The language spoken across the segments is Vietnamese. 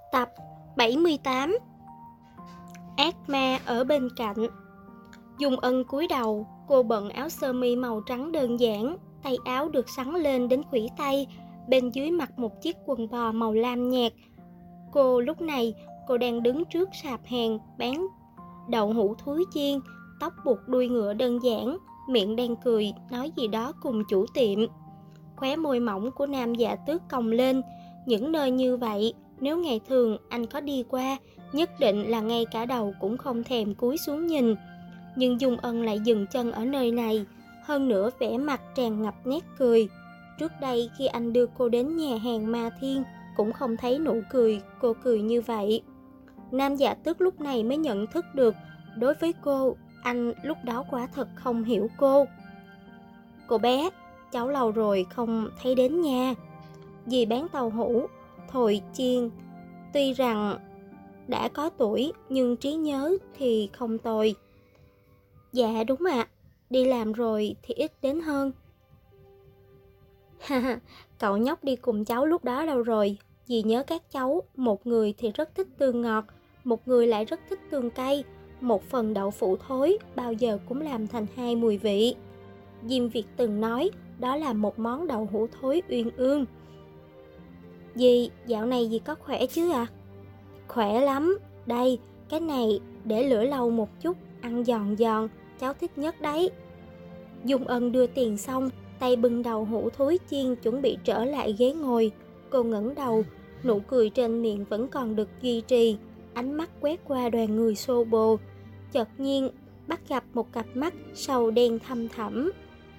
Tập 78. Ác ma ở bên cạnh. Dung Ân cúi đầu, cô bận áo sơ mi màu trắng đơn giản, tay áo được xắn lên đến khuỷu tay, bên dưới mặc một chiếc quần bò màu lam nhạt. Lúc này cô đang đứng trước sạp hàng bán đậu hũ thúi chiên, tóc buộc đuôi ngựa đơn giản, miệng đang cười nói gì đó cùng chủ tiệm. Khóe môi mỏng của Nam Dạ Tước cong lên. Những nơi như vậy, nếu ngày thường anh có đi qua, nhất định là ngay cả đầu cũng không thèm cúi xuống nhìn. Nhưng Dung Ân lại dừng chân ở nơi này, hơn nữa vẻ mặt tràn ngập nét cười. Trước đây khi anh đưa cô đến nhà hàng Ma Thiên, cũng không thấy nụ cười cô cười như vậy. Nam Dạ Tước lúc này mới nhận thức được, đối với cô, anh lúc đó quả thật không hiểu cô. Cô bé, cháu lâu rồi không thấy đến nha. Dì bán tàu hũ, thồi chiên, tuy rằng đã có tuổi nhưng trí nhớ thì không tồi. Dạ đúng ạ, đi làm rồi thì ít đến hơn. Cậu nhóc đi cùng cháu lúc đó đâu rồi? Dì nhớ các cháu, một người thì rất thích tương ngọt, một người lại rất thích tương cay. Một phần đậu phụ thối bao giờ cũng làm thành hai mùi vị. Diêm Việt từng nói đó là một món đậu hũ thối uyên ương. Dì, dạo này dì có khỏe chứ ạ? Khỏe lắm, đây, cái này để lửa lâu một chút, ăn giòn giòn, cháu thích nhất đấy. Dung Ân đưa tiền xong, tay bưng đậu hũ thúi chiên chuẩn bị trở lại ghế ngồi. Cô ngẩng đầu, nụ cười trên miệng vẫn còn được duy trì, ánh mắt quét qua đoàn người xô bồ. Chợt nhiên, bắt gặp một cặp mắt sầu đen thâm thẳm.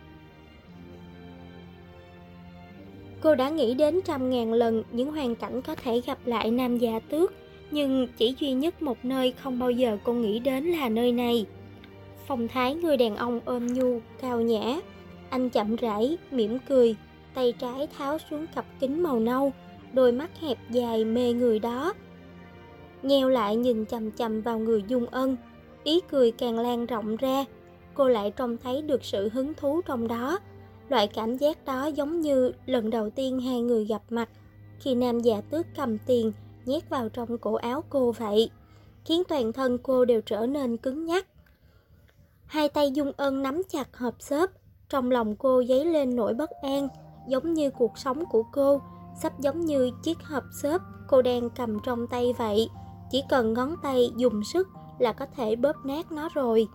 Cô đã nghĩ đến 100.000 lần những hoàn cảnh có thể gặp lại Nam Dạ Tước, nhưng chỉ duy nhất một nơi không bao giờ cô nghĩ đến là nơi này. Phong thái người đàn ông ôm nhu, cao nhã. Anh chậm rãi, mỉm cười, tay trái tháo xuống cặp kính màu nâu, đôi mắt hẹp dài mê người đó. Nheo lại nhìn chằm chằm vào người Dung Ân, ý cười càng lan rộng ra, cô lại trông thấy được sự hứng thú trong đó. Loại cảm giác đó giống như lần đầu tiên hai người gặp mặt, khi Nam Dạ Tước cầm tiền nhét vào trong cổ áo cô vậy, khiến toàn thân cô đều trở nên cứng nhắc. Hai tay Dung Ân nắm chặt hộp xốp, trong lòng cô dấy lên nỗi bất an, giống như cuộc sống của cô, sắp giống như chiếc hộp xốp cô đang cầm trong tay vậy, chỉ cần ngón tay dùng sức là có thể bóp nát nó rồi.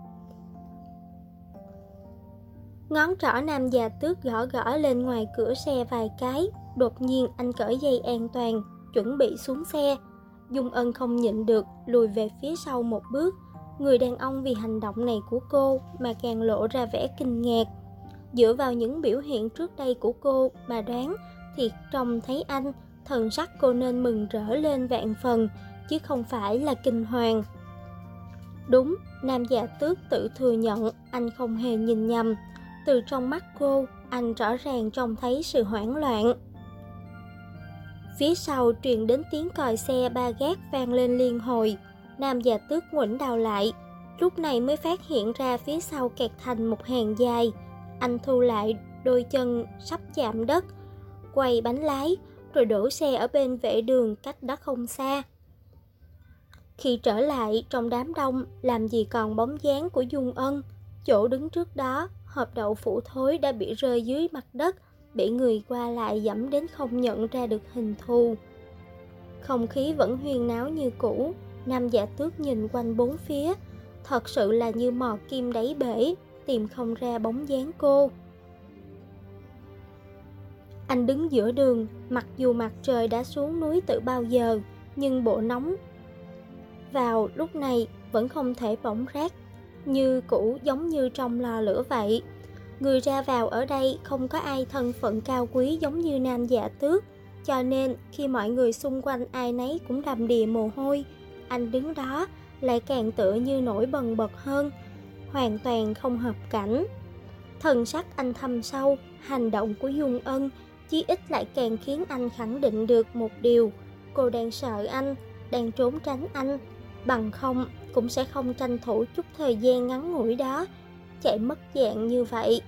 Ngón trỏ Nam Dạ Tước gõ gõ lên ngoài cửa xe vài cái, đột nhiên anh cởi dây an toàn, chuẩn bị xuống xe. Dung Ân không nhịn được, lùi về phía sau một bước. Người đàn ông vì hành động này của cô mà càng lộ ra vẻ kinh ngạc. Dựa vào những biểu hiện trước đây của cô mà đoán thì trông thấy anh, thần sắc cô nên mừng rỡ lên vạn phần, chứ không phải là kinh hoàng. Đúng, Nam Dạ Tước tự thừa nhận anh không hề nhìn nhầm. Từ trong mắt cô, anh rõ ràng trông thấy sự hoảng loạn. Phía sau truyền đến tiếng còi xe ba gác vang lên liên hồi. Nam Dạ Tước ngoảnh đầu lại, lúc này mới phát hiện ra phía sau kẹt thành một hàng dài. Anh thu lại đôi chân sắp chạm đất, quay bánh lái, rồi đổ xe ở bên vệ đường cách đó không xa. Khi trở lại trong đám đông, làm gì còn bóng dáng của Dung Ân. Chỗ đứng trước đó, hộp đậu phụ thối đã bị rơi dưới mặt đất, bị người qua lại dẫm đến không nhận ra được hình thù. Không khí vẫn huyên náo như cũ. Nam Dạ Tước nhìn quanh bốn phía, thật sự là như mò kim đáy bể, tìm không ra bóng dáng cô. Anh đứng giữa đường, mặc dù mặt trời đã xuống núi từ bao giờ, nhưng bộ nóng vào lúc này vẫn không thể bỏng rát, như cũ giống như trong lò lửa vậy. Người ra vào ở đây không có ai thân phận cao quý giống như Nam Dạ Tước, cho nên khi mọi người xung quanh ai nấy cũng đầm đìa mồ hôi, anh đứng đó lại càng tựa như nổi bần bật hơn, hoàn toàn không hợp cảnh. Thần sắc anh thâm sâu, hành động của Dung Ân chí ít lại càng khiến anh khẳng định được một điều: cô đang sợ anh, đang trốn tránh anh, bằng không cũng sẽ không tranh thủ chút thời gian ngắn ngủi đó chạy mất dạng như vậy.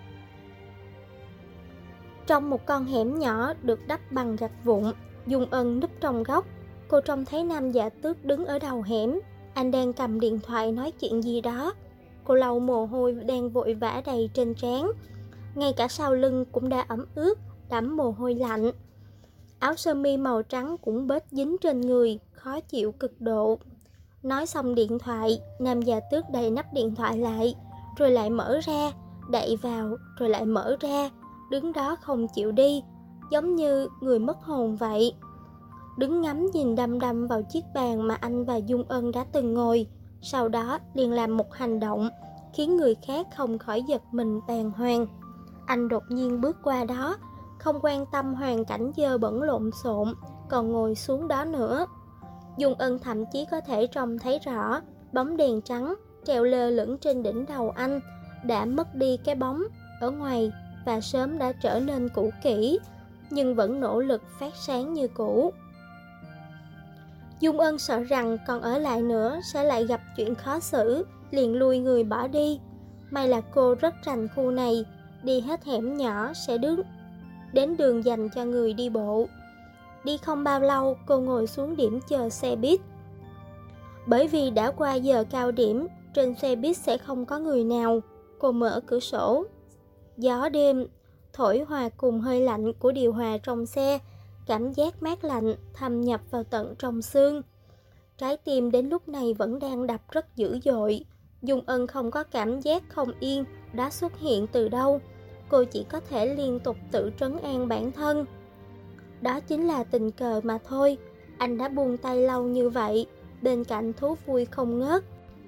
Trong một con hẻm nhỏ được đắp bằng gạch vụn, Dung Ân núp trong góc, cô trông thấy Nam Dạ Tước đứng ở đầu hẻm. Anh đang cầm điện thoại nói chuyện gì đó. Cô lau mồ hôi đang vội vã đầy trên trán. Ngay cả sau lưng cũng đã ẩm ướt, đẫm mồ hôi lạnh. Áo sơ mi màu trắng cũng bết dính trên người, khó chịu cực độ. Nói xong điện thoại, Nam Dạ Tước đậy nắp điện thoại lại, rồi lại mở ra, đậy vào, rồi lại mở ra, đứng đó không chịu đi, giống như người mất hồn vậy. Đứng ngắm nhìn đăm đăm vào chiếc bàn mà anh và Dung Ân đã từng ngồi, sau đó liền làm một hành động, khiến người khác không khỏi giật mình bàng hoàng. Anh đột nhiên bước qua đó, không quan tâm hoàn cảnh dơ bẩn lộn xộn, còn ngồi xuống đó nữa. Dung Ân thậm chí có thể trông thấy rõ bóng đèn trắng treo lơ lửng trên đỉnh đầu anh, đã mất đi cái bóng ở ngoài và sớm đã trở nên cũ kỹ, nhưng vẫn nỗ lực phát sáng như cũ. Dung Ân sợ rằng còn ở lại nữa sẽ lại gặp chuyện khó xử, liền lui người bỏ đi. May là cô rất rành khu này, đi hết hẻm nhỏ sẽ đến đường dành cho người đi bộ. Đi không bao lâu, cô ngồi xuống điểm chờ xe buýt. Bởi vì đã qua giờ cao điểm, trên xe buýt sẽ không có người nào. Cô mở cửa sổ. Gió đêm thổi hòa cùng hơi lạnh của điều hòa trong xe, cảm giác mát lạnh thâm nhập vào tận trong xương. Trái tim đến lúc này vẫn đang đập rất dữ dội. Dung Ân không có cảm giác không yên đã xuất hiện từ đâu. Cô chỉ có thể liên tục tự trấn an bản thân. Đó chính là tình cờ mà thôi. Anh đã buông tay lâu như vậy, bên cạnh thú vui không ngớt.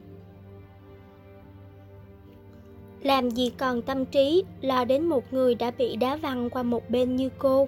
Làm gì còn tâm trí lo đến một người đã bị đá văng qua một bên như cô.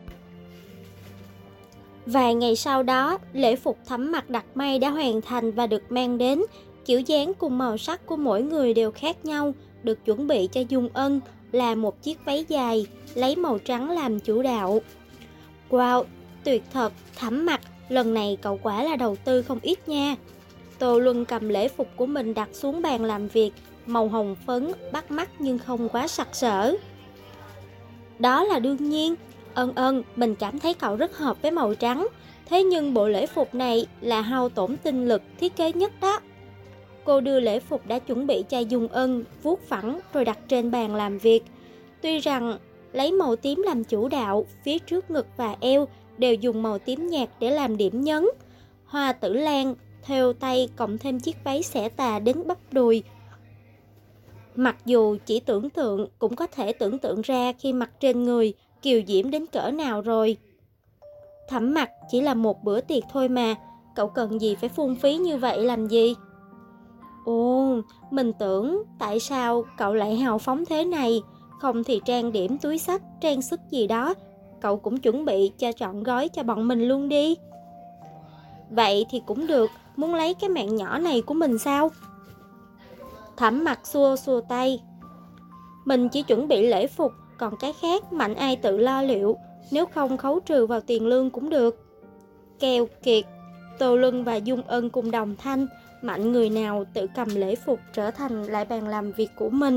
Vài ngày sau đó, lễ phục thắm mặt đặt may đã hoàn thành và được mang đến. Kiểu dáng cùng màu sắc của mỗi người đều khác nhau, được chuẩn bị cho Dung Ân là một chiếc váy dài, lấy màu trắng làm chủ đạo. Wow, tuyệt thật, thắm mặt, lần này cậu quả là đầu tư không ít nha. Tô Luân cầm lễ phục của mình đặt xuống bàn làm việc, màu hồng phấn, bắt mắt nhưng không quá sặc sỡ. Đó là đương nhiên. Ân, mình cảm thấy cậu rất hợp với màu trắng. Thế nhưng bộ lễ phục này là hao tổn tinh lực thiết kế nhất đó. Cô đưa lễ phục đã chuẩn bị cho Dung Ân, vuốt phẳng rồi đặt trên bàn làm việc. Tuy rằng lấy màu tím làm chủ đạo, phía trước ngực và eo đều dùng màu tím nhạt để làm điểm nhấn. Hoa tử lan, thêu tay cộng thêm chiếc váy xẻ tà đến bắp đùi. Mặc dù chỉ tưởng tượng cũng có thể tưởng tượng ra khi mặc trên người kiều diễm đến cỡ nào rồi. Thắm mặt chỉ là một bữa tiệc thôi mà, cậu cần gì phải phung phí như vậy làm gì? Ồ, mình tưởng tại sao cậu lại hào phóng thế này, không thì trang điểm túi xách, trang sức gì đó, cậu cũng chuẩn bị cho trọn gói cho bọn mình luôn đi. Vậy thì cũng được, muốn lấy cái mạng nhỏ này của mình sao? Thắm mặt xua xua tay. Mình chỉ chuẩn bị lễ phục, còn cái khác mạnh ai tự lo liệu, nếu không khấu trừ vào tiền lương cũng được. Keo kiệt. Tô Luân và Dung Ân cùng đồng thanh, mạnh người nào tự cầm lễ phục trở thành lại bàn làm việc của mình.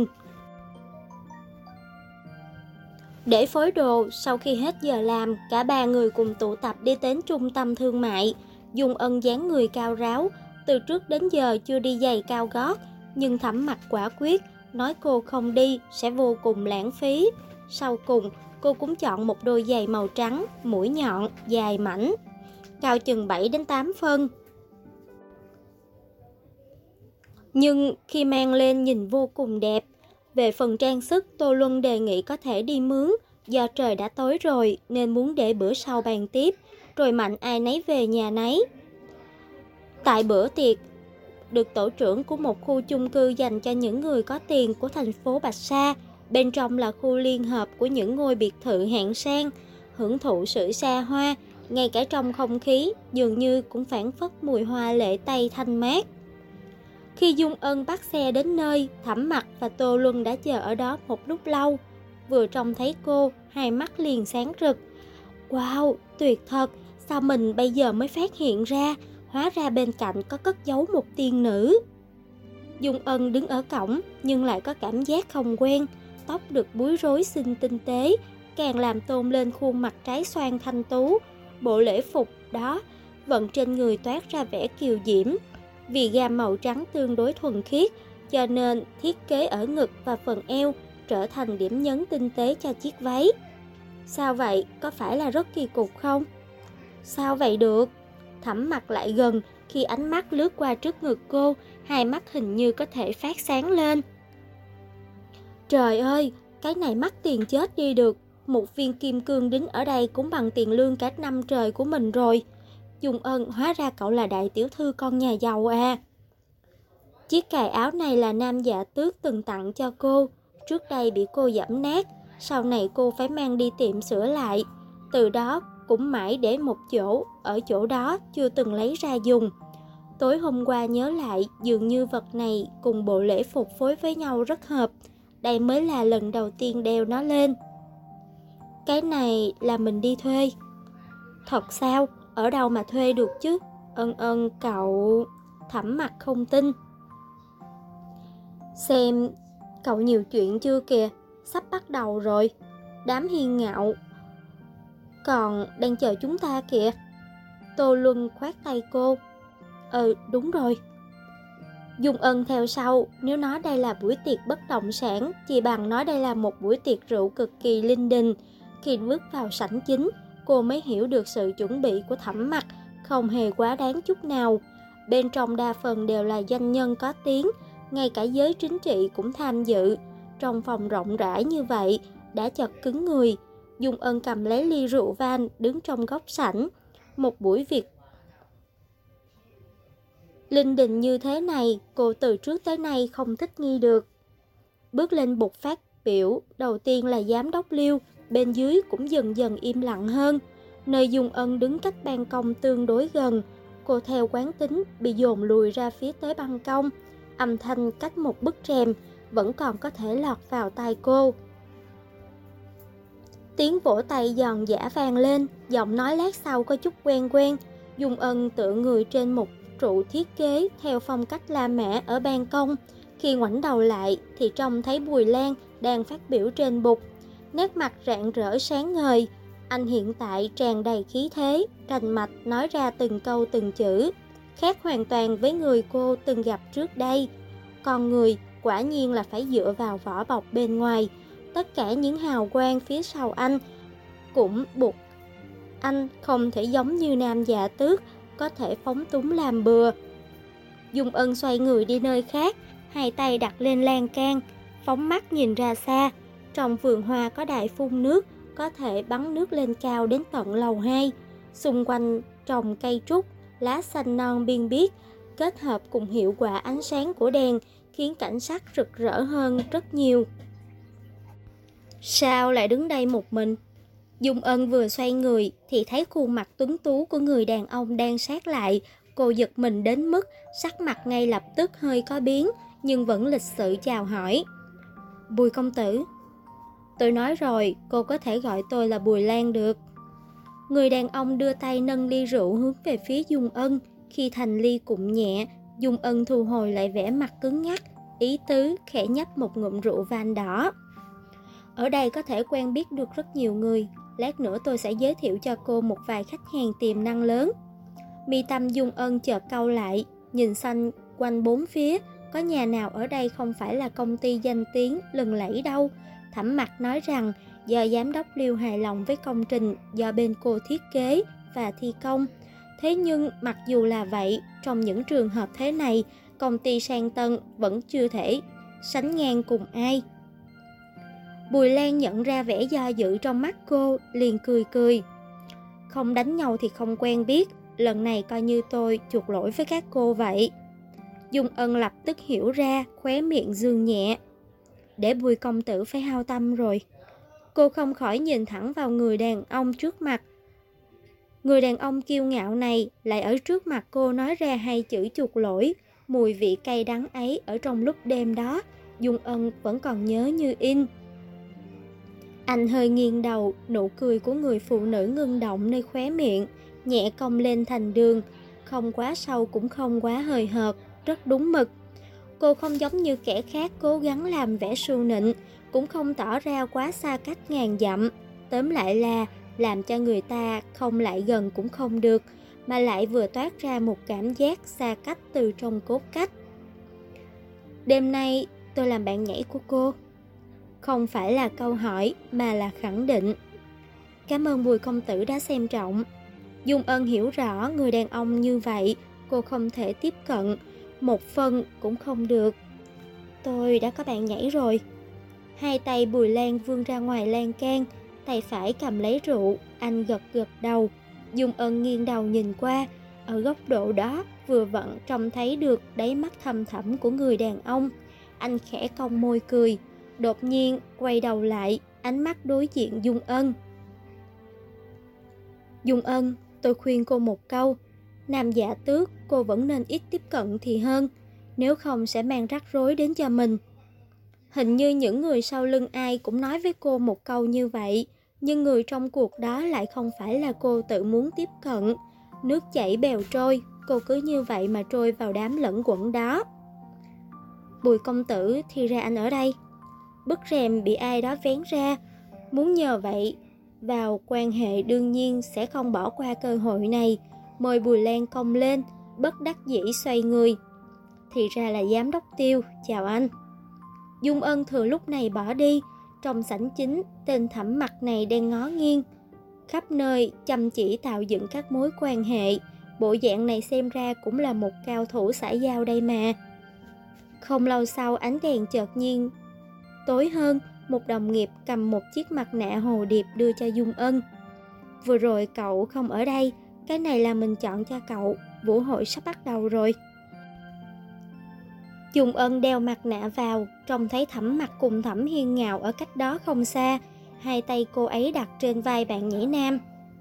Để phối đồ, sau khi hết giờ làm, cả ba người cùng tụ tập đi đến trung tâm thương mại. Dung Ân dáng người cao ráo, từ trước đến giờ chưa đi giày cao gót, nhưng thắm mặt quả quyết, nói cô không đi sẽ vô cùng lãng phí. Sau cùng, cô cũng chọn một đôi giày màu trắng, mũi nhọn, dài mảnh, cao chừng 7 đến 8 phân. Nhưng khi mang lên nhìn vô cùng đẹp. Về phần trang sức, Tô Luân đề nghị có thể đi mướn, do trời đã tối rồi nên muốn để bữa sau bàn tiếp, rồi mạnh ai nấy về nhà nấy. Tại bữa tiệc, được tổ trưởng của một khu chung cư dành cho những người có tiền của thành phố Bạch Sa, bên trong là khu liên hợp của những ngôi biệt thự hạng sang, hưởng thụ sự xa hoa, ngay cả trong không khí dường như cũng phảng phất mùi hoa lệ tây thanh mát. Khi Dung Ân bắt xe đến nơi, Thắm Mặt và Tô Luân đã chờ ở đó một lúc lâu. Vừa trông thấy cô, hai mắt liền sáng rực. Wow, tuyệt thật, sao mình bây giờ mới phát hiện ra, hóa ra bên cạnh có cất giấu một tiên nữ. Dung Ân đứng ở cổng nhưng lại có cảm giác không quen, tóc được búi rối xinh tinh tế, càng làm tôn lên khuôn mặt trái xoan thanh tú. Bộ lễ phục đó vẫn trên người toát ra vẻ kiều diễm. Vì gam màu trắng tương đối thuần khiết, cho nên thiết kế ở ngực và phần eo trở thành điểm nhấn tinh tế cho chiếc váy. Sao vậy, có phải là rất kỳ cục không? Sao vậy được? Thẩm mặt lại gần, khi ánh mắt lướt qua trước ngực cô, hai mắt hình như có thể phát sáng lên. Trời ơi, cái này mắc tiền chết đi được. Một viên kim cương đính ở đây cũng bằng tiền lương cả năm trời của mình rồi. Dung Ân, hóa ra cậu là đại tiểu thư con nhà giàu à. Chiếc cài áo này là Nam Dạ Tước từng tặng cho cô. Trước đây bị cô giẫm nát, sau này cô phải mang đi tiệm sửa lại. Từ đó cũng mãi để một chỗ, ở chỗ đó chưa từng lấy ra dùng. Tối hôm qua nhớ lại, dường như vật này cùng bộ lễ phục phối với nhau rất hợp. Đây mới là lần đầu tiên đeo nó lên. Cái này là mình đi thuê. Thật sao? Ở đâu mà thuê được chứ? Cậu... Thẩm mặt không tin. Xem, cậu nhiều chuyện chưa kìa, sắp bắt đầu rồi. Đám hiên ngạo còn đang chờ chúng ta kìa. Tô Luân khoát tay cô. Đúng rồi. Dung Ân theo sau, nếu nói đây là buổi tiệc bất động sản, chỉ bằng nói đây là một buổi tiệc rượu cực kỳ linh đình. Khi bước vào sảnh chính, cô mới hiểu được sự chuẩn bị của Thẩm mặt không hề quá đáng chút nào. Bên trong đa phần đều là doanh nhân có tiếng, ngay cả giới chính trị cũng tham dự. Trong phòng rộng rãi như vậy, đã chật cứng người. Dung Ân cầm lấy ly rượu vang đứng trong góc sảnh. Một buổi việc linh đình như thế này, cô từ trước tới nay không thích nghi được. Bước lên bục phát biểu, đầu tiên là giám đốc Liêu, bên dưới cũng dần dần im lặng hơn. Nơi Dung Ân đứng cách ban công tương đối gần, cô theo quán tính bị dồn lùi ra phía tới ban công. Âm thanh cách một bức rèm vẫn còn có thể lọt vào tai cô. Tiếng vỗ tay giòn giã vang lên, giọng nói lát sau có chút quen quen. Dung Ân tựa người trên một trụ thiết kế theo phong cách La Mã ở ban công. Khi ngoảnh đầu lại thì trông thấy Bùi Lan đang phát biểu trên bục. Nét mặt rạng rỡ sáng ngời. Anh hiện tại tràn đầy khí thế, rành mạch nói ra từng câu từng chữ, khác hoàn toàn với người cô từng gặp trước đây. Con người quả nhiên là phải dựa vào vỏ bọc bên ngoài. Tất cả những hào quang phía sau anh cũng buộc anh không thể giống như Nam Dạ Tước, có thể phóng túng làm bừa. Dung Ân xoay người đi nơi khác, hai tay đặt lên lan can, phóng mắt nhìn ra xa. Trong vườn hoa có đài phun nước, có thể bắn nước lên cao đến tận lầu 2. Xung quanh trồng cây trúc, lá xanh non biên biếc, kết hợp cùng hiệu quả ánh sáng của đèn, khiến cảnh sắc rực rỡ hơn rất nhiều. Sao lại đứng đây một mình? Dung Ân vừa xoay người thì thấy khuôn mặt tuấn tú của người đàn ông đang sát lại. Cô giật mình đến mức sắc mặt ngay lập tức hơi có biến, nhưng vẫn lịch sự chào hỏi. Bùi công tử. Tôi nói rồi, cô có thể gọi tôi là Bùi Lan được. Người đàn ông đưa tay nâng ly rượu hướng về phía Dung Ân. Khi thành ly cụng nhẹ, Dung Ân thu hồi lại vẻ mặt cứng ngắc, ý tứ khẽ nhấp một ngụm rượu vang đỏ. Ở đây có thể quen biết được rất nhiều người. Lát nữa tôi sẽ giới thiệu cho cô một vài khách hàng tiềm năng lớn. Mi tâm Dung Ân chợt cau lại, nhìn xanh quanh bốn phía. Có nhà nào ở đây không phải là công ty danh tiếng lừng lẫy đâu. Thẩm mặt nói rằng do giám đốc Liêu hài lòng với công trình do bên cô thiết kế và thi công. Thế nhưng mặc dù là vậy, trong những trường hợp thế này, công ty sang tân vẫn chưa thể sánh ngang cùng ai. Bùi Lan nhận ra vẻ do dự trong mắt cô, liền cười cười. Không đánh nhau thì không quen biết, lần này coi như tôi chuộc lỗi với các cô vậy. Dung Ân lập tức hiểu ra, khóe miệng dương nhẹ. Để Bùi công tử phải hao tâm rồi. Cô không khỏi nhìn thẳng vào người đàn ông trước mặt. Người đàn ông kiêu ngạo này lại ở trước mặt cô nói ra hai chữ chuộc lỗi. Mùi vị cay đắng ấy ở trong lúc đêm đó, Dung Ân vẫn còn nhớ như in. Anh hơi nghiêng đầu, nụ cười của người phụ nữ ngưng động nơi khóe miệng, nhẹ cong lên thành đường, không quá sâu cũng không quá hời hợt, rất đúng mực. Cô không giống như kẻ khác cố gắng làm vẻ sưu nịnh, cũng không tỏ ra quá xa cách ngàn dặm. Tóm lại là làm cho người ta không lại gần cũng không được, mà lại vừa toát ra một cảm giác xa cách từ trong cốt cách. Đêm nay tôi làm bạn nhảy của cô. Không phải là câu hỏi mà là khẳng định. Cảm ơn Bùi công tử đã xem trọng. Dung Ân hiểu rõ người đàn ông như vậy cô không thể tiếp cận, một phần cũng không được. Tôi đã có bạn nhảy rồi. Hai tay Bùi Lan vươn ra ngoài lan can, tay phải cầm lấy rượu, anh gật gật đầu. Dung Ân nghiêng đầu nhìn qua, ở góc độ đó vừa vặn trông thấy được đáy mắt thâm thẳm của người đàn ông. Anh khẽ cong môi cười, đột nhiên quay đầu lại, ánh mắt đối diện Dung Ân. Dung Ân, tôi khuyên cô một câu, nam giả tước cô vẫn nên ít tiếp cận thì hơn, nếu không sẽ mang rắc rối đến cho mình. Hình như những người sau lưng ai cũng nói với cô một câu như vậy, nhưng người trong cuộc đó lại không phải là cô tự muốn tiếp cận. Nước chảy bèo trôi, cô cứ như vậy mà trôi vào đám lẫn quẩn đó. Bùi công tử, thì ra anh ở đây. Bức rèm bị ai đó vén ra, muốn nhờ vậy vào quan hệ đương nhiên sẽ không bỏ qua cơ hội này. Môi Bùi Lan cong lên, bất đắc dĩ xoay người. Thì ra là giám đốc Tiêu, chào anh. Dung Ân thừa lúc này bỏ đi. Trong sảnh chính, tên thẩm mặt này đang ngó nghiêng khắp nơi, chăm chỉ tạo dựng các mối quan hệ. Bộ dạng này xem ra cũng là một cao thủ xã giao đây mà. Không lâu sau, ánh đèn chợt nhiên tối hơn. Một đồng nghiệp cầm một chiếc mặt nạ hồ điệp đưa cho Dung Ân. Vừa rồi cậu không ở đây, cái này là mình chọn cho cậu, vũ hội sắp bắt đầu rồi. Dung Ân đeo mặt nạ vào, trông thấy Thẩm Mặc cùng Thẩm Hiên Ngạo ở cách đó không xa. Hai tay cô ấy đặt trên vai bạn nhảy nam.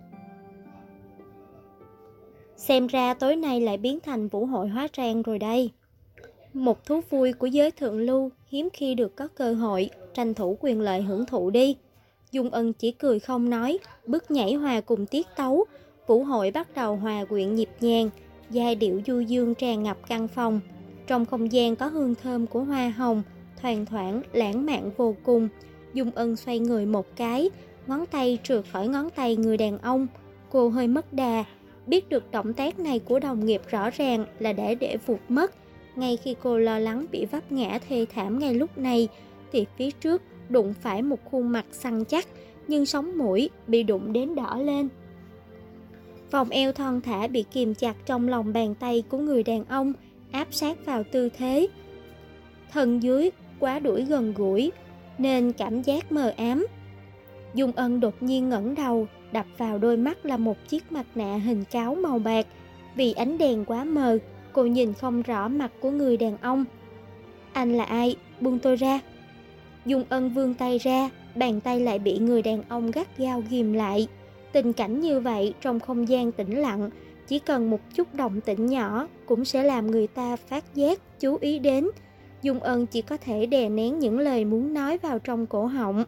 Xem ra tối nay lại biến thành vũ hội hóa trang rồi đây. Một thú vui của giới thượng lưu, hiếm khi được có cơ hội, tranh thủ quyền lợi hưởng thụ đi. Dung Ân chỉ cười không nói, bước nhảy hòa cùng tiết tấu. Vũ hội bắt đầu hòa quyện nhịp nhàng, giai điệu du dương tràn ngập căn phòng. Trong không gian có hương thơm của hoa hồng, thoang thoảng lãng mạn vô cùng. Dung Ân xoay người một cái, ngón tay trượt khỏi ngón tay người đàn ông. Cô hơi mất đà, biết được động tác này của đồng nghiệp rõ ràng là để vụt mất. Ngay khi cô lo lắng bị vấp ngã thê thảm ngay lúc này, thì phía trước đụng phải một khuôn mặt săn chắc, nhưng sống mũi bị đụng đến đỏ lên. Vòng eo thon thả bị kìm chặt trong lòng bàn tay của người đàn ông, áp sát vào tư thế. Thân dưới quá đuổi gần gũi, nên cảm giác mờ ám. Dung Ân đột nhiên ngẩng đầu, đập vào đôi mắt là một chiếc mặt nạ hình cáo màu bạc. Vì ánh đèn quá mờ, cô nhìn không rõ mặt của người đàn ông. Anh là ai? Buông tôi ra. Dung Ân vươn tay ra, bàn tay lại bị người đàn ông gắt gao ghìm lại. Tình cảnh như vậy trong không gian tĩnh lặng, chỉ cần một chút động tĩnh nhỏ cũng sẽ làm người ta phát giác, chú ý đến. Dung Ân chỉ có thể đè nén những lời muốn nói vào trong cổ họng.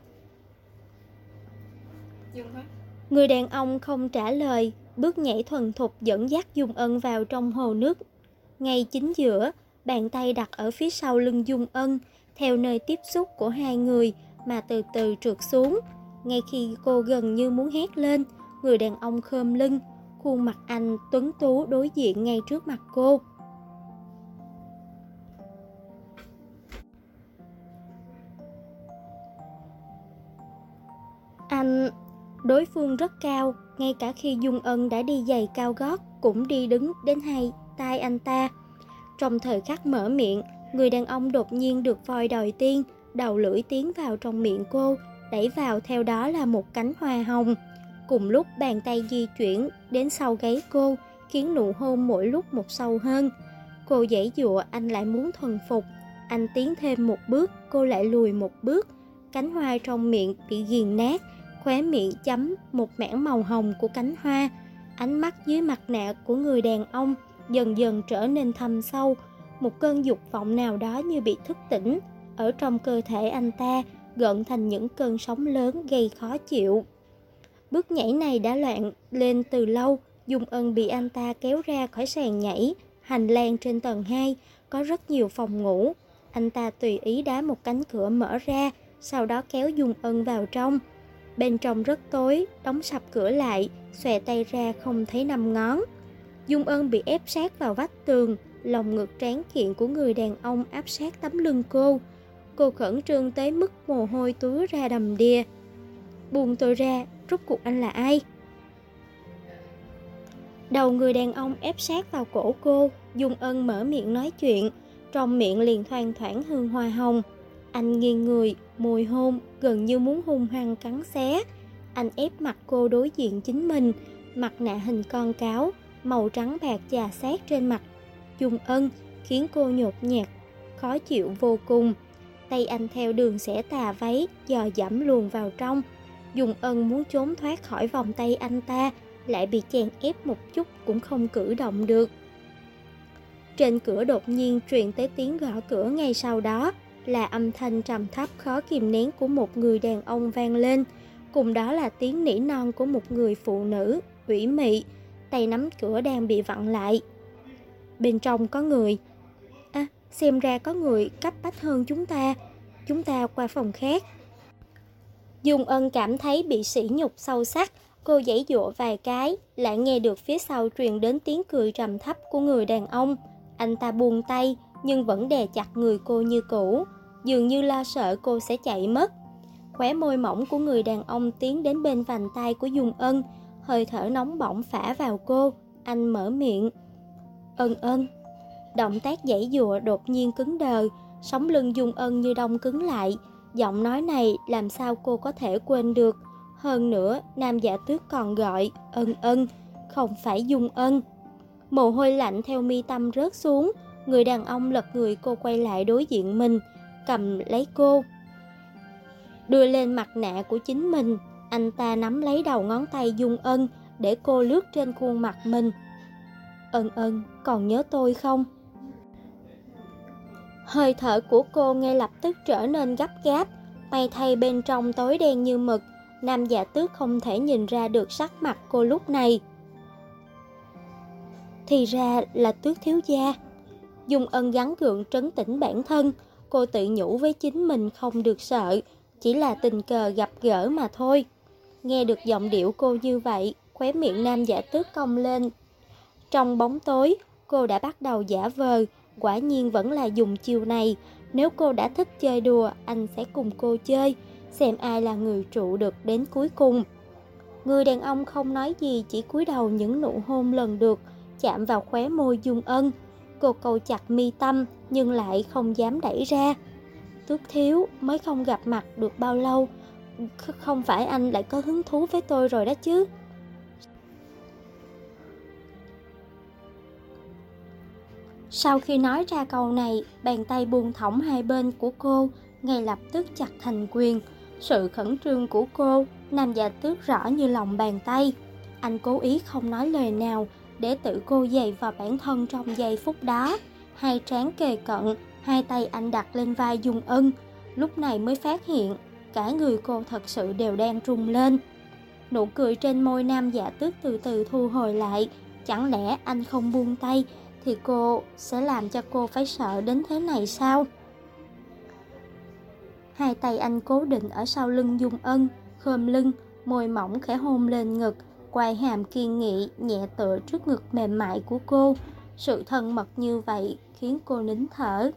Người đàn ông không trả lời, bước nhảy thuần thục dẫn dắt Dung Ân vào trong hồ nước. Ngay chính giữa, bàn tay đặt ở phía sau lưng Dung Ân, theo nơi tiếp xúc của hai người mà từ từ trượt xuống. Ngay khi cô gần như muốn hét lên, người đàn ông khom lưng, khuôn mặt anh tuấn tú đối diện ngay trước mặt cô. Anh... Đối phương rất cao, ngay cả khi Dung Ân đã đi giày cao gót cũng đi đứng đến hai tay anh ta. Trong thời khắc mở miệng, người đàn ông đột nhiên được voi đòi tiên, đầu lưỡi tiến vào trong miệng cô, đẩy vào theo đó là một cánh hoa hồng. Cùng lúc bàn tay di chuyển đến sau gáy cô, khiến nụ hôn mỗi lúc một sâu hơn. Cô giãy giụa, anh lại muốn thuần phục. Anh tiến thêm một bước, cô lại lùi một bước. Cánh hoa trong miệng bị nghiền nát, khóe miệng chấm một mảng màu hồng của cánh hoa. Ánh mắt dưới mặt nạ của người đàn ông dần dần trở nên thâm sâu. Một cơn dục vọng nào đó như bị thức tỉnh ở trong cơ thể anh ta, gợn thành những cơn sóng lớn gây khó chịu. Bước nhảy này đã loạn lên từ lâu. Dung Ân bị anh ta kéo ra khỏi sàn nhảy. Hành lang trên tầng 2 có rất nhiều phòng ngủ. Anh ta tùy ý đá một cánh cửa mở ra, sau đó kéo Dung Ân vào trong. Bên trong rất tối, đóng sập cửa lại, xòe tay ra không thấy 5 ngón. Dung Ân bị ép sát vào vách tường, lòng ngực tráng kiện của người đàn ông áp sát tấm lưng cô. Cô khẩn trương tới mức mồ hôi túa ra đầm đìa. Buông tôi ra, rốt cuộc anh là ai? Đầu người đàn ông ép sát vào cổ cô, Dung Ân mở miệng nói chuyện, trong miệng liền thoang thoảng hương hoa hồng. Anh nghiêng người, môi hôn, gần như muốn hung hăng cắn xé. Anh ép mặt cô đối diện chính mình, mặt nạ hình con cáo, màu trắng bạc chà sát trên mặt Dung Ân, khiến cô nhột nhạt, khó chịu vô cùng. Tay anh theo đường xẻ tà váy, dò dẫm luồn vào trong. Dung Ân muốn trốn thoát khỏi vòng tay anh ta, lại bị chèn ép một chút cũng không cử động được. Trên cửa đột nhiên truyền tới tiếng gõ cửa, ngay sau đó là âm thanh trầm thấp khó kìm nén của một người đàn ông vang lên, cùng đó là tiếng nỉ non của một người phụ nữ ủy mị, tay nắm cửa đang bị vặn lại. Bên trong có người. Xem ra có người cấp bách hơn chúng ta qua phòng khác. Dung Ân cảm thấy bị sỉ nhục sâu sắc, cô giãy giụa vài cái, lại nghe được phía sau truyền đến tiếng cười trầm thấp của người đàn ông. Anh ta buông tay nhưng vẫn đè chặt người cô như cũ, dường như lo sợ cô sẽ chạy mất. Khóe môi mỏng của người đàn ông tiến đến bên vành tay của Dung Ân, hơi thở nóng bỏng phả vào cô. Anh mở miệng. Ân. Động tác giãy giụa đột nhiên cứng đờ, sống lưng Dung Ân như đông cứng lại. Giọng nói này làm sao cô có thể quên được. Hơn nữa, nam giả tước còn gọi Ân, không phải Dung Ân. Mồ hôi lạnh theo mi tâm rớt xuống. Người đàn ông lật người cô quay lại đối diện mình, cầm lấy cô, đưa lên mặt nạ của chính mình. Anh ta nắm lấy đầu ngón tay Dung Ân để cô lướt trên khuôn mặt mình. Ân, còn nhớ tôi không? Hơi thở của cô ngay lập tức trở nên gấp gáp. May thay bên trong tối đen như mực, nam giả tước không thể nhìn ra được sắc mặt cô lúc này. Thì ra là Tước thiếu gia. Dung Ân gắng gượng trấn tĩnh bản thân. Cô tự nhủ với chính mình không được sợ, chỉ là tình cờ gặp gỡ mà thôi. Nghe được giọng điệu cô như vậy, khóe miệng nam giả tước cong lên. Trong bóng tối, cô đã bắt đầu giả vờ. Quả nhiên vẫn là dùng chiêu này. Nếu cô đã thích chơi đùa, anh sẽ cùng cô chơi, xem ai là người trụ được đến cuối cùng. Người đàn ông không nói gì, chỉ cúi đầu những nụ hôn lần lượt chạm vào khóe môi Dung Ân. Cô cau chặt mi tâm nhưng lại không dám đẩy ra. Tước thiếu, mới không gặp mặt được bao lâu, không phải anh lại có hứng thú với tôi rồi đó chứ? Sau khi nói ra câu này, bàn tay buông thõng hai bên của cô ngay lập tức chặt thành quyền. Sự khẩn trương của cô, nam giả tước rõ như lòng bàn tay. Anh cố ý không nói lời nào để tự cô dày vào bản thân trong giây phút đó. Hai trán kề cận, hai tay anh đặt lên vai Dung Ân. Lúc này mới phát hiện cả người cô thật sự đều đang rung lên. Nụ cười trên môi nam giả tước từ từ thu hồi lại. Chẳng lẽ anh không buông tay thì cô sẽ làm cho cô phải sợ đến thế này sao? Hai tay anh cố định ở sau lưng Dung Ân, khom lưng, môi mỏng khẽ hôn lên ngực, quai hàm kiên nghị nhẹ tựa trước ngực mềm mại của cô. Sự thân mật như vậy khiến cô nín thở.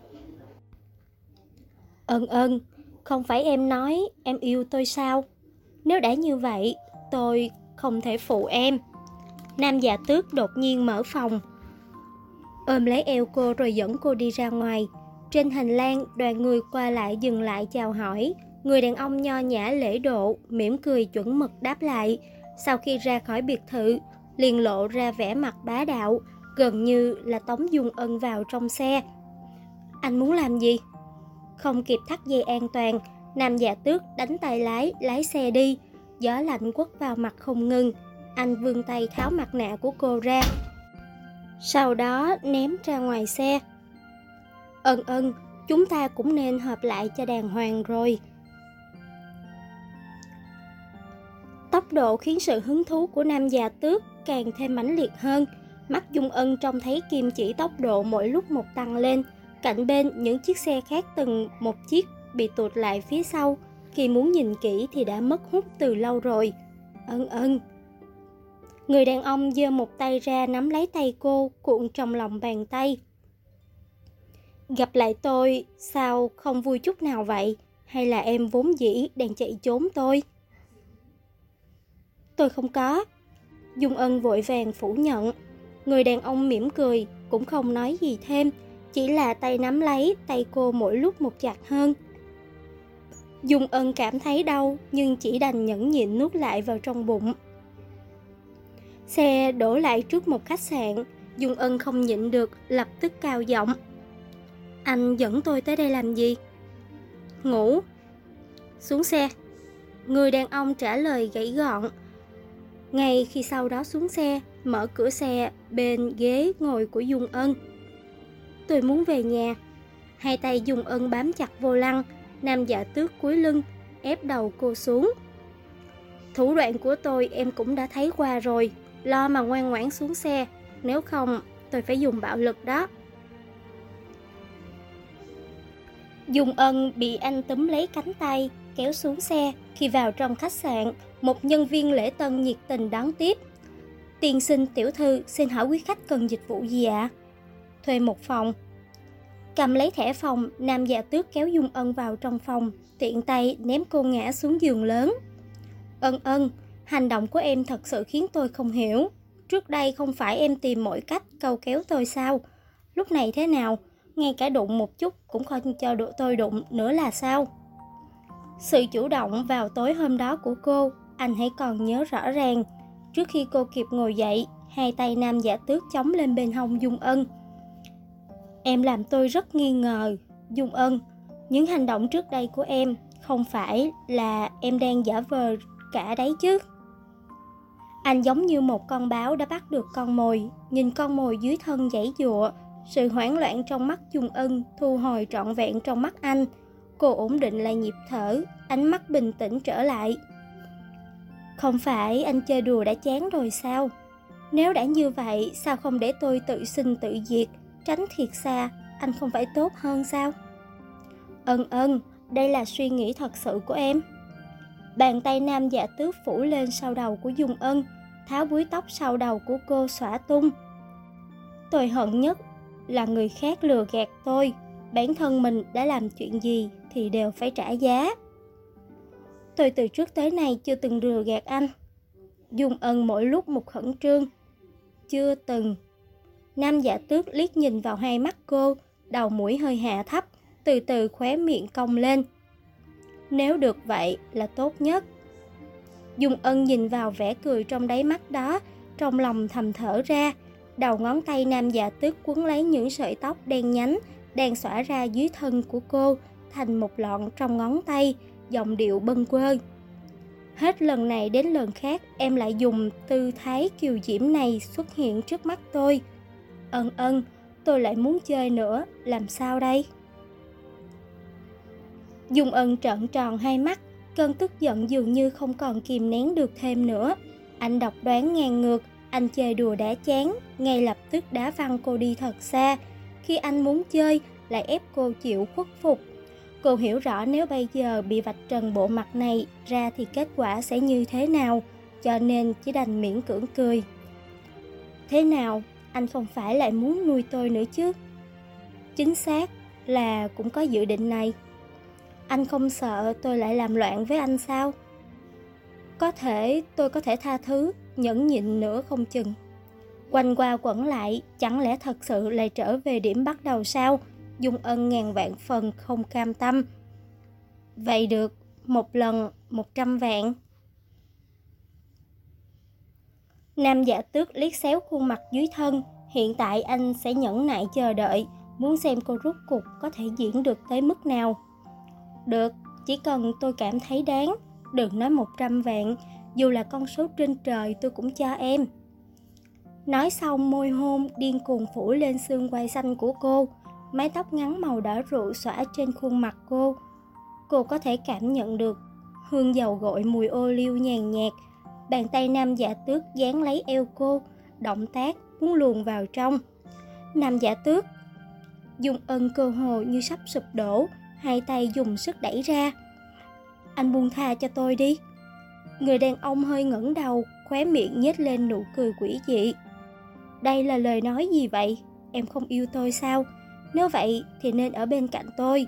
Ân, không phải em nói em yêu tôi sao? Nếu đã như vậy, tôi không thể phụ em. Nam giả tước đột nhiên mở phòng, ôm lấy eo cô rồi dẫn cô đi ra ngoài. Trên hành lang, đoàn người qua lại dừng lại chào hỏi. Người đàn ông nho nhã lễ độ, mỉm cười chuẩn mực đáp lại. Sau khi ra khỏi biệt thự, liền lộ ra vẻ mặt bá đạo, gần như là tống Dung Ân vào trong xe. Anh muốn làm gì? Không kịp thắt dây an toàn, nam giả tước đánh tay lái xe đi. Gió lạnh quất vào mặt không ngừng. Anh vươn tay tháo mặt nạ của cô ra, sau đó ném ra ngoài xe. Ân, chúng ta cũng nên hợp lại cho đàng hoàng rồi. Tốc độ khiến sự hứng thú của nam già tước càng thêm mãnh liệt hơn. Mắt Dung Ân trông thấy kim chỉ tốc độ mỗi lúc một tăng lên. Cạnh bên những chiếc xe khác từng một chiếc bị tụt lại phía sau. Khi muốn nhìn kỹ thì đã mất hút từ lâu rồi. Ân. Người đàn ông giơ một tay ra nắm lấy tay cô, cuộn trong lòng bàn tay. Gặp lại tôi, sao không vui chút nào vậy? Hay là em vốn dĩ đang chạy trốn tôi? Tôi không có. Dung Ân vội vàng phủ nhận. Người đàn ông mỉm cười, cũng không nói gì thêm, chỉ là tay nắm lấy tay cô mỗi lúc một chặt hơn. Dung Ân cảm thấy đau, nhưng chỉ đành nhẫn nhịn nuốt lại vào trong bụng. Xe đổ lại trước một khách sạn, Dung Ân không nhịn được, lập tức cao giọng. Anh dẫn tôi tới đây làm gì? Ngủ. Xuống xe. Người đàn ông trả lời gãy gọn. Ngay khi sau đó xuống xe, mở cửa xe bên ghế ngồi của Dung Ân. Tôi muốn về nhà. Hai tay Dung Ân bám chặt vô lăng, Nam Dạ Tước cúi lưng, ép đầu cô xuống. Thủ đoạn của tôi em cũng đã thấy qua rồi, lo mà ngoan ngoãn xuống xe, nếu không tôi phải dùng bạo lực đó. Dung Ân bị anh túm lấy cánh tay, kéo xuống xe. Khi vào trong khách sạn, một nhân viên lễ tân nhiệt tình đón tiếp. Tiên sinh tiểu thư, xin hỏi quý khách cần dịch vụ gì ạ? Thuê một phòng. Cầm lấy thẻ phòng, Nam Dạ Tước kéo Dung Ân vào trong phòng, tiện tay ném cô ngã xuống giường lớn. Ân, hành động của em thật sự khiến tôi không hiểu. Trước đây không phải em tìm mọi cách câu kéo tôi sao? Lúc này thế nào? Ngay cả đụng một chút cũng không cho tôi đụng nữa là sao? Sự chủ động vào tối hôm đó của cô, anh hãy còn nhớ rõ ràng. Trước khi cô kịp ngồi dậy, hai tay Nam Dạ Tước chống lên bên hông Dung Ân. Em làm tôi rất nghi ngờ, Dung Ân. Những hành động trước đây của em không phải là em đang giả vờ cả đấy chứ? Anh giống như một con báo đã bắt được con mồi, nhìn con mồi dưới thân giãy giụa. Sự hoảng loạn trong mắt Dung Ân thu hồi trọn vẹn trong mắt anh. Cô ổn định lại nhịp thở, ánh mắt bình tĩnh trở lại. Không phải anh chơi đùa đã chán rồi sao? Nếu đã như vậy, sao không để tôi tự sinh tự diệt, tránh thiệt xa, anh không phải tốt hơn sao? Ân, đây là suy nghĩ thật sự của em. Bàn tay Nam Dạ Tước phủ lên sau đầu của Dung Ân, tháo búi tóc sau đầu của cô xõa tung. Tôi hận nhất là người khác lừa gạt tôi. Bản thân mình đã làm chuyện gì thì đều phải trả giá. Tôi từ trước tới nay chưa từng lừa gạt anh. Dung Ân mỗi lúc một khẩn trương. Chưa từng. Nam Dạ Tước liếc nhìn vào hai mắt cô, đầu mũi hơi hạ thấp, từ từ khóe miệng cong lên. Nếu được vậy là tốt nhất. Dung Ân nhìn vào vẻ cười trong đáy mắt đó, trong lòng thầm thở ra. Đầu ngón tay Nam Dạ Tước quấn lấy những sợi tóc đen nhánh đang xõa ra dưới thân của cô thành một lọn trong ngón tay, giọng điệu bâng quơ. Hết lần này đến lần khác em lại dùng tư thái kiều diễm này xuất hiện trước mắt tôi. Ân, tôi lại muốn chơi nữa, làm sao đây? Dung Ân trợn tròn hai mắt, cơn tức giận dường như không còn kìm nén được thêm nữa. Anh độc đoán ngang ngược, anh chơi đùa đã chán, ngay lập tức đá văng cô đi thật xa. Khi anh muốn chơi, lại ép cô chịu khuất phục. Cô hiểu rõ nếu bây giờ bị vạch trần bộ mặt này ra thì kết quả sẽ như thế nào, cho nên chỉ đành miễn cưỡng cười. Thế nào, anh không phải lại muốn nuôi tôi nữa chứ? Chính xác là cũng có dự định này. Anh không sợ tôi lại làm loạn với anh sao? Tôi có thể tha thứ, nhẫn nhịn nữa không chừng. Quanh qua quẩn lại, chẳng lẽ thật sự lại trở về điểm bắt đầu sao? Dung Ân ngàn vạn phần không cam tâm. Vậy được, một lần 100 vạn. Nam Dạ Tước liếc xéo khuôn mặt dưới thân. Hiện tại anh sẽ nhẫn nại chờ đợi, muốn xem cô rốt cuộc có thể diễn được tới mức nào. Được, chỉ cần tôi cảm thấy đáng. Đừng nói 100 vạn, dù là con số trên trời tôi cũng cho em. Nói xong môi hôn điên cuồng phủ lên xương quai xanh của cô. Mái tóc ngắn màu đỏ rượu xõa trên khuôn mặt cô. Cô có thể cảm nhận được hương dầu gội mùi ô liu nhàn nhạt. Bàn tay Nam Dạ Tước dán lấy eo cô, động tác muốn luồn vào trong. Nam Dạ Tước. Dung Ân cơ hồ như sắp sụp đổ, hai tay dùng sức đẩy ra. Anh buông tha cho tôi đi. Người đàn ông hơi ngẩng đầu, khóe miệng nhếch lên nụ cười quỷ dị. Đây là lời nói gì vậy? Em không yêu tôi sao? Nếu vậy thì nên ở bên cạnh tôi.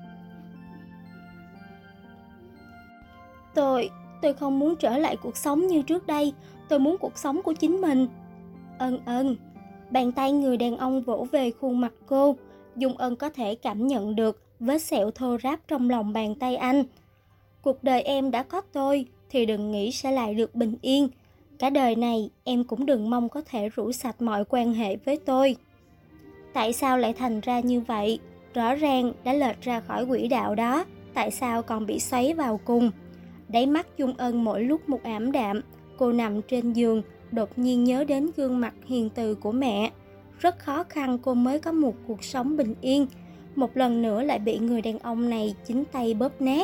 Tôi không muốn trở lại cuộc sống như trước đây. Tôi muốn cuộc sống của chính mình. Ân. Bàn tay người đàn ông vỗ về khuôn mặt cô. Dung Ân có thể cảm nhận được vết sẹo thô ráp trong lòng bàn tay anh. Cuộc đời em đã có tôi thì đừng nghĩ sẽ lại được bình yên. Cả đời này em cũng đừng mong có thể rũ sạch mọi quan hệ với tôi. Tại sao lại thành ra như vậy? Rõ ràng đã lệch ra khỏi quỹ đạo đó. Tại sao còn bị xoáy vào cùng? Đáy mắt Dung Ân mỗi lúc một ảm đạm. Cô nằm trên giường, đột nhiên nhớ đến gương mặt hiền từ của mẹ. Rất khó khăn cô mới có một cuộc sống bình yên. Một lần nữa lại bị người đàn ông này chính tay bóp nát.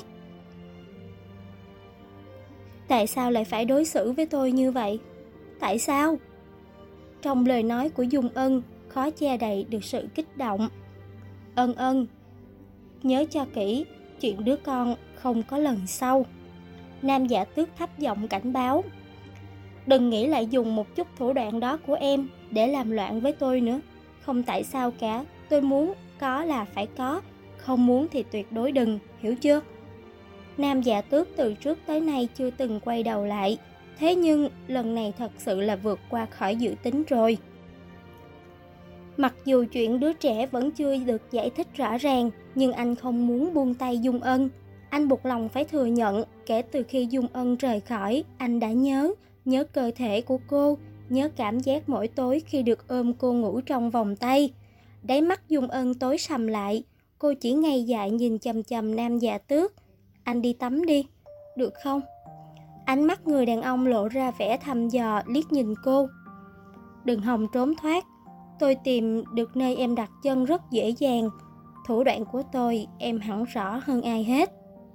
Tại sao lại phải đối xử với tôi như vậy? Tại sao? Trong lời nói của Dung Ân khó che đậy được sự kích động. Ân, nhớ cho kỹ, chuyện đứa con không có lần sau. Nam Dạ Tước thấp giọng cảnh báo. Đừng nghĩ lại dùng một chút thủ đoạn đó của em để làm loạn với tôi nữa. Không tại sao cả, tôi muốn có là phải có, không muốn thì tuyệt đối đừng, hiểu chưa? Nam Dạ Tước từ trước tới nay chưa từng quay đầu lại, thế nhưng lần này thật sự là vượt qua khỏi dự tính rồi. Mặc dù chuyện đứa trẻ vẫn chưa được giải thích rõ ràng, nhưng anh không muốn buông tay Dung Ân. Anh buộc lòng phải thừa nhận, kể từ khi Dung Ân rời khỏi, anh đã nhớ cơ thể của cô, nhớ cảm giác mỗi tối khi được ôm cô ngủ trong vòng tay. Đáy mắt Dung Ân tối sầm lại, cô chỉ ngây dại nhìn chằm chằm Nam Dạ Tước. Anh đi tắm đi, được không? Ánh mắt người đàn ông lộ ra vẻ thăm dò liếc nhìn cô. Đừng hòng trốn thoát, tôi tìm được nơi em đặt chân rất dễ dàng. Thủ đoạn của tôi em hẳn rõ hơn ai hết.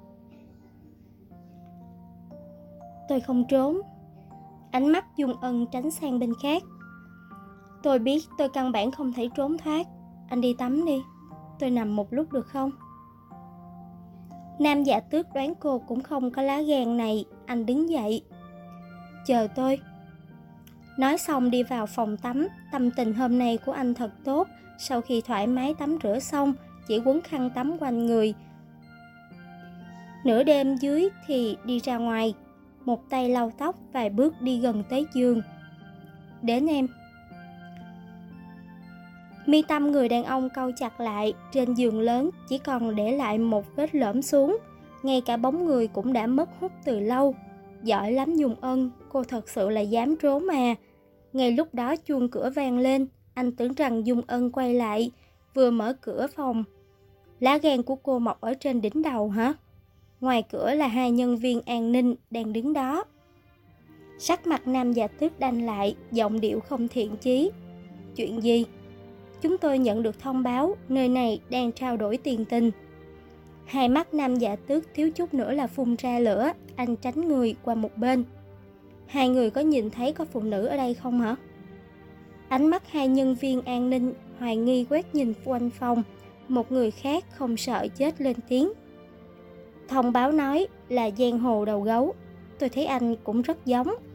Tôi không trốn. Ánh mắt Dung Ân tránh sang bên khác. Tôi biết tôi căn bản không thể trốn thoát. Anh đi tắm đi, tôi nằm một lúc được không? Nam Dạ Tước đoán cô cũng không có lá gan này. Anh đứng dậy. Chờ tôi. Nói xong đi vào phòng tắm. Tâm tình hôm nay của anh thật tốt. Sau khi thoải mái tắm rửa xong, chỉ quấn khăn tắm quanh người. Nửa đêm dưới thì đi ra ngoài. Một tay lau tóc, vài bước đi gần tới giường. Đến em. Mi tâm người đàn ông cau chặt lại. Trên giường lớn chỉ còn để lại một vết lõm xuống. Ngay cả bóng người cũng đã mất hút từ lâu. Giỏi lắm Dung Ân, cô thật sự là dám trốn mà. Ngay lúc đó chuông cửa vang lên. Anh tưởng rằng Dung Ân quay lại. Vừa mở cửa phòng, lá gan của cô mọc ở trên đỉnh đầu hả? Ngoài cửa là hai nhân viên an ninh đang đứng đó. Sắc mặt Nam Dạ Tước đanh lại, giọng điệu không thiện chí. Chuyện gì? Chúng tôi nhận được thông báo nơi này đang trao đổi tiền tình. Hai mắt Nam Dạ Tước thiếu chút nữa là phun ra lửa. Anh tránh người qua một bên. Hai người có nhìn thấy có phụ nữ ở đây không hả? Ánh mắt hai nhân viên an ninh hoài nghi quét nhìn quanh phòng. Một người khác không sợ chết lên tiếng. Thông báo nói là giang hồ đầu gấu. Tôi thấy anh cũng rất giống.